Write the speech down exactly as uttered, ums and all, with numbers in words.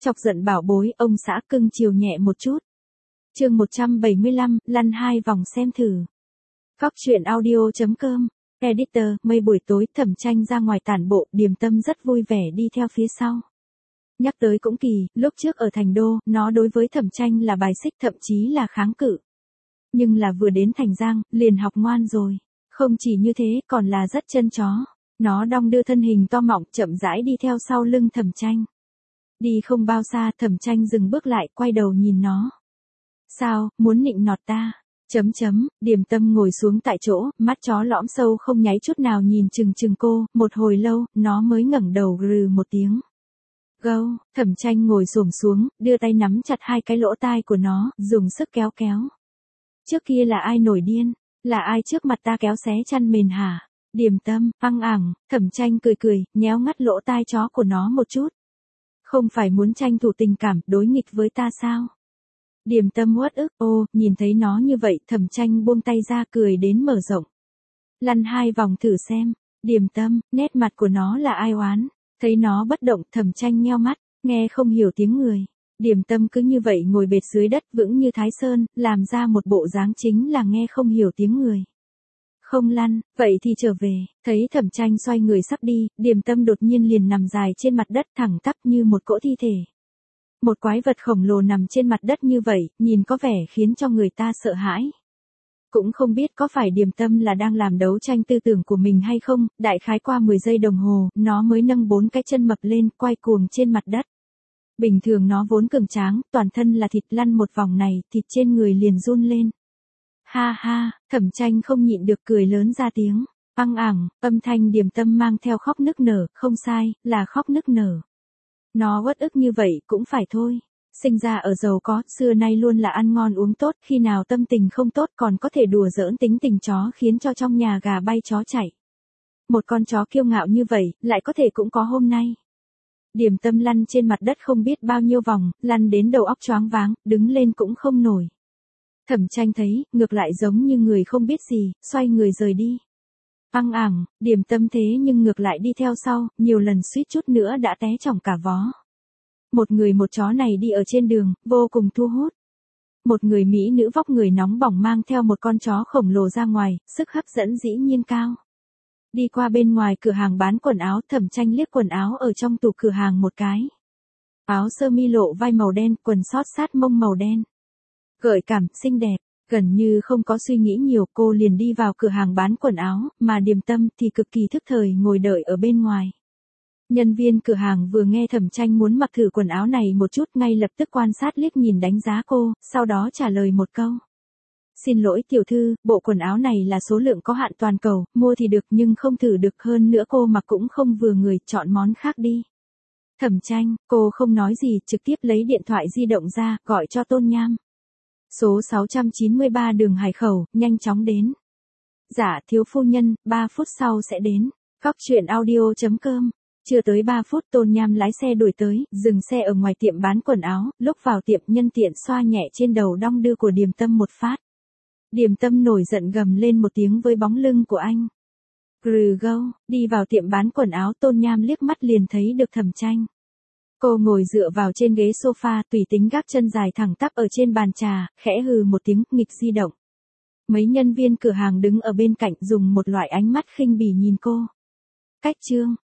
Chọc giận bảo bối, ông xã cưng chiều nhẹ một chút. Chương một trăm bảy mươi lăm, lăn hai vòng xem thử. Cóc truyện audio chấm com. Editor, mây buổi tối, Thẩm Tranh ra ngoài tản bộ, Điềm Tâm rất vui vẻ đi theo phía sau. Nhắc tới cũng kỳ, lúc trước ở thành đô, nó đối với Thẩm Tranh là bài xích thậm chí là kháng cự. Nhưng là vừa đến Thành Giang, liền học ngoan rồi. Không chỉ như thế, còn là rất chân chó. Nó đong đưa thân hình to mọng, chậm rãi đi theo sau lưng Thẩm Tranh. Đi không bao xa, Thẩm Tranh dừng bước lại, quay đầu nhìn nó. Sao, muốn nịnh nọt ta? Chấm chấm, Điềm Tâm ngồi xuống tại chỗ, mắt chó lõm sâu không nháy chút nào nhìn chừng chừng cô, một hồi lâu, nó mới ngẩng đầu rừ một tiếng. Gâu, Thẩm Tranh ngồi xổm xuống, đưa tay nắm chặt hai cái lỗ tai của nó, dùng sức kéo kéo. Trước kia là ai nổi điên? Là ai trước mặt ta kéo xé chăn mền hả? Điềm Tâm, ăng ẳng, Thẩm Tranh cười cười, nhéo ngắt lỗ tai chó của nó một chút. Không phải muốn tranh thủ tình cảm, đối nghịch với ta sao? Điềm Tâm uất ức, ô, nhìn thấy nó như vậy, Thẩm Tranh buông tay ra cười đến mở rộng. Lăn hai vòng thử xem. Điềm Tâm, nét mặt của nó là ai oán. Thấy nó bất động, Thẩm Tranh nheo mắt, nghe không hiểu tiếng người. Điềm Tâm cứ như vậy ngồi bệt dưới đất vững như Thái Sơn, làm ra một bộ dáng chính là nghe không hiểu tiếng người. Không lăn, vậy thì trở về. Thấy Thẩm Tranh xoay người sắp đi, Điềm Tâm đột nhiên liền nằm dài trên mặt đất thẳng tắp như một cỗ thi thể. Một quái vật khổng lồ nằm trên mặt đất như vậy, nhìn có vẻ khiến cho người ta sợ hãi. Cũng không biết có phải Điềm Tâm là đang làm đấu tranh tư tưởng của mình hay không, đại khái qua mười giây đồng hồ, nó mới nâng bốn cái chân mập lên, quay cuồng trên mặt đất. Bình thường nó vốn cường tráng, toàn thân là thịt, lăn một vòng này, thịt trên người liền run lên. Ha ha, Thẩm Tranh không nhịn được cười lớn ra tiếng. Ăng ẳng, âm thanh Điềm Tâm mang theo khóc nức nở, không sai, là khóc nức nở. Nó uất ức như vậy cũng phải thôi. Sinh ra ở giàu có, xưa nay luôn là ăn ngon uống tốt, khi nào tâm tình không tốt còn có thể đùa giỡn tính tình chó khiến cho trong nhà gà bay chó chạy. Một con chó kiêu ngạo như vậy, lại có thể cũng có hôm nay. Điềm Tâm lăn trên mặt đất không biết bao nhiêu vòng, lăn đến đầu óc choáng váng, đứng lên cũng không nổi. Thẩm Tranh thấy, ngược lại giống như người không biết gì, xoay người rời đi. Ăng ẳng, Điềm Tâm thế nhưng ngược lại đi theo sau, nhiều lần suýt chút nữa đã té chỏng cả vó. Một người một chó này đi ở trên đường, vô cùng thu hút. Một người mỹ nữ vóc người nóng bỏng mang theo một con chó khổng lồ ra ngoài, sức hấp dẫn dĩ nhiên cao. Đi qua bên ngoài cửa hàng bán quần áo, Thẩm Tranh liếc quần áo ở trong tủ cửa hàng một cái. Áo sơ mi lộ vai màu đen, quần sót sát mông màu đen. Gợi cảm, xinh đẹp, gần như không có suy nghĩ nhiều, cô liền đi vào cửa hàng bán quần áo, mà Điềm Tâm thì cực kỳ thức thời ngồi đợi ở bên ngoài. Nhân viên cửa hàng vừa nghe Thẩm Tranh muốn mặc thử quần áo này một chút, ngay lập tức quan sát liếc nhìn đánh giá cô, sau đó trả lời một câu. Xin lỗi tiểu thư, bộ quần áo này là số lượng có hạn toàn cầu, mua thì được nhưng không thử được, hơn nữa cô mặc cũng không vừa người, chọn món khác đi. Thẩm Tranh, cô không nói gì, trực tiếp lấy điện thoại di động ra, gọi cho Tôn Nham. Số sáu trăm chín mươi ba đường Hải Khẩu, nhanh chóng đến. Dạ thiếu phu nhân, ba phút sau sẽ đến. Cóc truyện audio chấm com. Chưa tới ba phút Tôn Nham lái xe đuổi tới, dừng xe ở ngoài tiệm bán quần áo, lúc vào tiệm nhân tiện xoa nhẹ trên đầu đong đưa của Điềm Tâm một phát. Điềm Tâm nổi giận gầm lên một tiếng với bóng lưng của anh. Grừ gâu, đi vào tiệm bán quần áo, Tôn Nham liếc mắt liền thấy được Thẩm Tranh. Cô ngồi dựa vào trên ghế sofa, tùy tính gác chân dài thẳng tắp ở trên bàn trà, khẽ hừ một tiếng, nghịch di động. Mấy nhân viên cửa hàng đứng ở bên cạnh dùng một loại ánh mắt khinh bỉ nhìn cô. Cách chương,